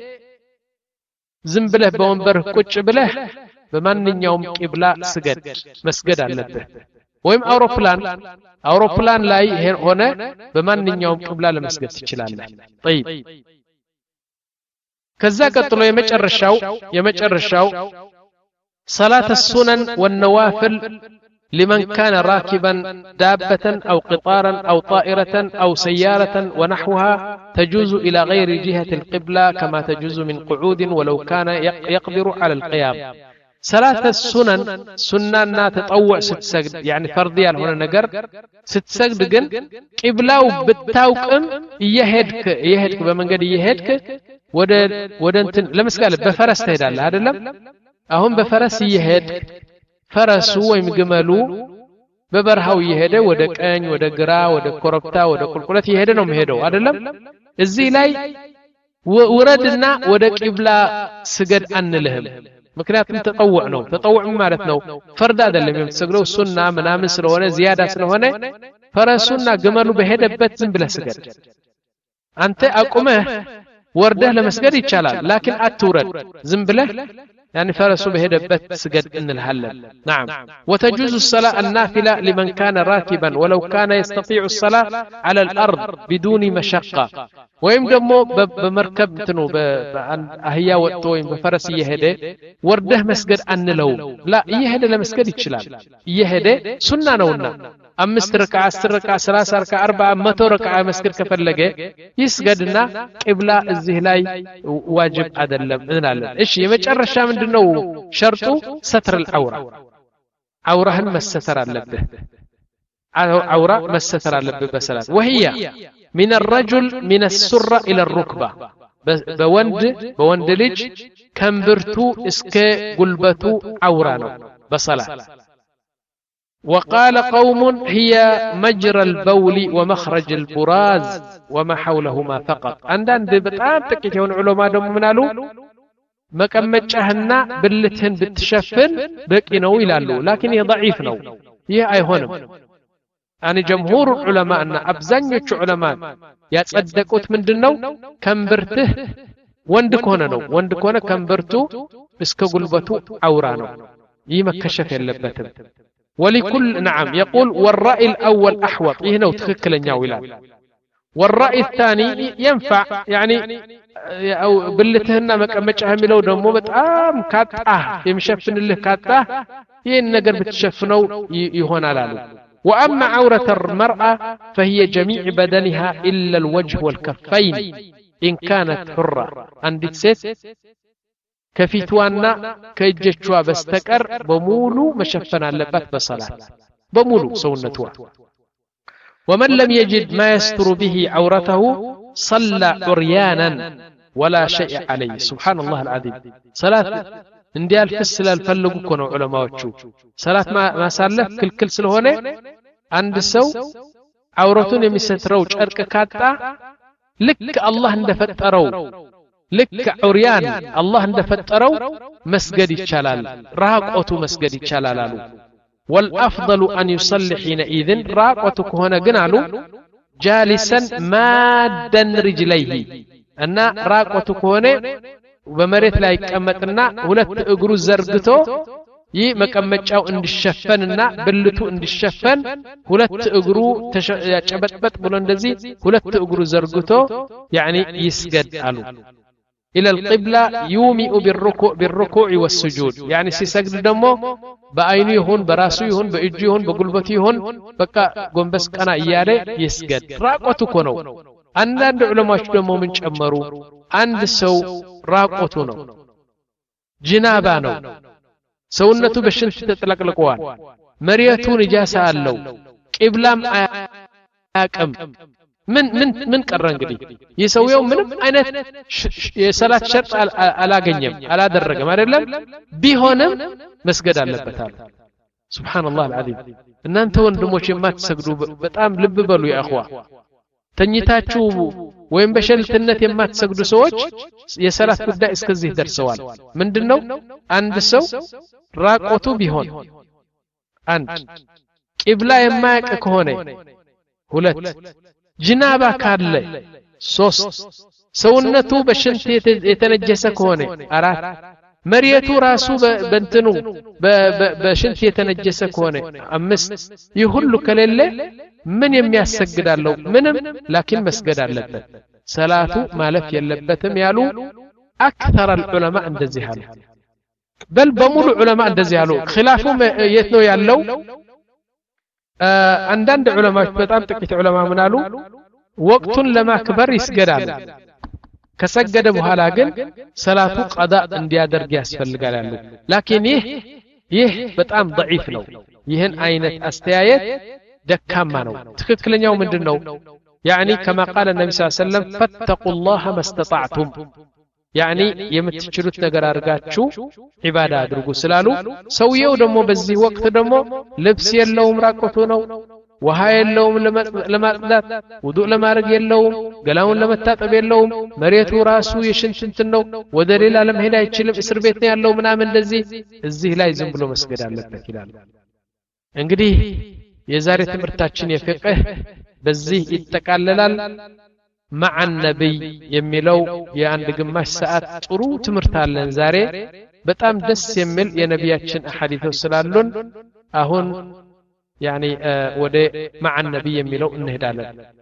زم بله بومبر كوتش بله بمن يوم قبلة سجد مسجد على به ወይም አውሮፕላን አውሮፕላን ላይ ሆነ በማንኛውም ቂብላ ለመስገድ ይችላል طيب ከዛ ቀጥሎ የመጨረሻው የመጨረሻው صلاه السنن والنوافل لمن كان راكبا دابة أو قطارا أو طائرة أو سيارة ونحوها تجوز إلى غير جهة القبلة كما تجوز من قعود ولو كان يقدر على القيام صلاة السنن سنة تطوع ستسجد يعني فرضية هنا نجر ستسجد جن قبلاو بالتوقم يهدك يهدك بمنقد يهدك وده وده انت لمس قال بفرس تهدال هذا لم أهم بفرس يهدك فرسو ويمجملو ببرهاو يهده وده كأن وده قرا وده كربتا وده كلكلات يهده نوم يهدو هذا لم الزيلاي وردنا وده قبلا سجد أن لهم ምክንያቱም ተጠውዕ ነው ተጠውዕ ማለት ነው ፈርድ አይደለም የምትሰግደው ሱና ምናምን ስለሆነ ዚያዳ ስለሆነ ፈረሱና ግመሉ በሄደበት ዝም ብለህ ስገድ አንተ አቁመህ ወርደህ ለመስገድ ይቻላል ላኪን አትውረድ ዝም ብለህ يعني فرسوا بهدبت سجد إن الهلل نعم وتجوز الصلاة النافلة لمن كان راكبا ولو كان يستطيع الصلاة على الأرض بدون مشقة ويم دمو بمركب تنو بأهيا وطوين بفرس يهدي ورده مسجد أن لو لا يهدي لمسجد يتشلال يهدي سنة نونا أمست ركعة عشر ركعة ثلاثة ركعة أربعة متو ركعة مسجد كفلقة يسجدنا قبلة الزهلاي واجب أدلم إيش يمجر الشام دنو شرطه ستر العورة عورهن ما الستر اللبه عورة ما الستر اللبه بسلام وهي من الرجل من السرة إلى الركبة بوند بوند لج كمبرتو اسكي قلبتو عورانو بصلاة وقال قوم هي مجرى البول ومخرج البراز وما حولهما فقط عندن بتام تكيتون علماء دم منالو مكمچهنا بلتهن بتشفن بقي نو يلالو لكن هي ضعيف نو هي ايهونم يعني جمهور العلماء ان ابزانيوچ علماء ያጸደቁት ምንድነው ከንብርትህ ወንድ ከሆነ ነው ወንድ ከሆነ ከንብርቱ እስከ ጉልበቱ አውራ ነው ይህ መከሸፍ የለበትም ولكل نعم يقول والرأي الأول أحوط هنا وتخكلنيا ويلال والرأي الثاني ينفع يعني أو بلتهن مكمچه ميلو دمو بتام كاطاه يمشفن له كاطاه ين نجر بتشفنو يهون لالو وأما عورة المرأة فهي جميع بدنها إلا الوجه والكفين إن كانت حرة عندك ست كفيتوانا كيجچوا بستقر بمولو مشفن علبات بصلاة بمولو سونتوا ومن لم يجد ما يستر به عورته صلى عريانا ولا شيء عليه سبحان الله العظيم صلاة انديال فسل الفلقو كونو علماءوچو صلاة ما ما سالف كل كل سلهونه عند سو عورتون يمسترو ጨርቅ ካጣ ልክ አላህ እንደፈጠረው ልክ ዑርያን አላህ እንደፈጠረው መስገድ ይቻላል ራቆቱ መስገድ ይቻላል አሉ والافضل ان يصلي حينئذ راقته كهونه ግን አሉ جالسا مادا رجليه እና ራቆቱ ከሆነ በመሬት ላይ ይቀመጥና ሁለት እግሩ ዘርግቶ ይህ መቀመጫው እንዲሸፈንና ብልቱ እንዲሸፈን ሁለት እግሩ ያጨበጥበጥ ብሎ እንደዚህ ሁለት እግሩ ዘርግቶ يعني ይስገድ አሉ إلى القبلة يومئ بالركوع بالركوع والسجود يعني سيسجد دمو بأينه يهون براسه يهون بإجه يهون بقلبته يهون بقى قنبس كنا إياره يسجد راقوته كنو عند علماء دمو من شمرو عند سو راقوته نو جنابانو سونته بشنت تطلق لقوان مريته نجاسة اللو قبلام آكم من من من ቀረ እንግዲህ የሰውየው ምንም አይነት የሰላት ሸርጥ አላገኘም አላደረገም አይደለም ቢሆንም መስገድ አለበታል ሱብሃንአላህ አልዓዚም እናንተ ወንድሞች የማትሰግዱ በጣም ልብ በሉ ያ اخوا ተኝታችሁ ወይም በሸልትነት የማትሰግዱ ሰዎች የሰላት ጉዳይ እስከዚህ ደርሰዋል ምንድነው አንድ ሰው ራቆቱ ቢሆን አንድ ቂብላ የማያውቅ ከሆነ ሁለት جنابا ካለ ሶስት ሰውነቱ በሽንት የተነጀሰ ከሆነ አራት መሪየቱ ራሱ በእንትኑ በሽንት የተነጀሰ ከሆነ አምስት ይሁሉ ከሌለ ምን የሚያሰግዳለው ምንም ላኪን መስገድ አለበት ሰላቱ ማለፍ የለበትም ያሉ አክثر العلماء እንደዚህ አሉ በል በሙሉ ዑለማ እንደዚህ አሉ ኺላፉ የት ነው ያለው አንዳንድ ዑለማዎች በጣም ጥቂት ዑለማ ምናሉ ወቅቱን ለማክበር ይስገዳል ከሰገደ በኋላ ግን ሰላቱ ቀዳ እንዲያደርግ ያስፈልጋል አሉ ላኪን ይህ ይህ በጣም ضعيف ነው ይህን አይነት አስተያየት ደካማ ነው ትክክለኛው ምንድነው يعني كما قال النبي صلى الله عليه وسلم فاتقوا الله ما استطعتم يعني የምትችሉት ነገር አድርጋችሁ ዒባዳ አድርጉ ስላሉ ሰውየው ደግሞ በዚህ ወቅት ደግሞ ልብስ የለውም ራቆቱ ነው ውሃ የለውም ለማጽዳት ውዱእ ለማድረግ የለውም ገላውን ለመታጠብ የለውም መሬቱ ራሱ የሽንት ነው ወደ ሌላ ለመሄድ አይችልም እስር ቤት ነው ያለው ምናምን እንደዚህ እዚህ ላይ ዝም ብሎ መስገድ አለበት ይላል እንግዲህ የዛሬ ትምህርታችን የፍቅህ በዚህ ይተቃለላል مع النبي يميلو يا عند جماش ساعات طرو تمرتالن زاري በጣም ደስ የሚል የነቢያችን አሐዲቶች ስላሉን አሁን يعني ወደ مع النبي የሚለው እንሄዳለን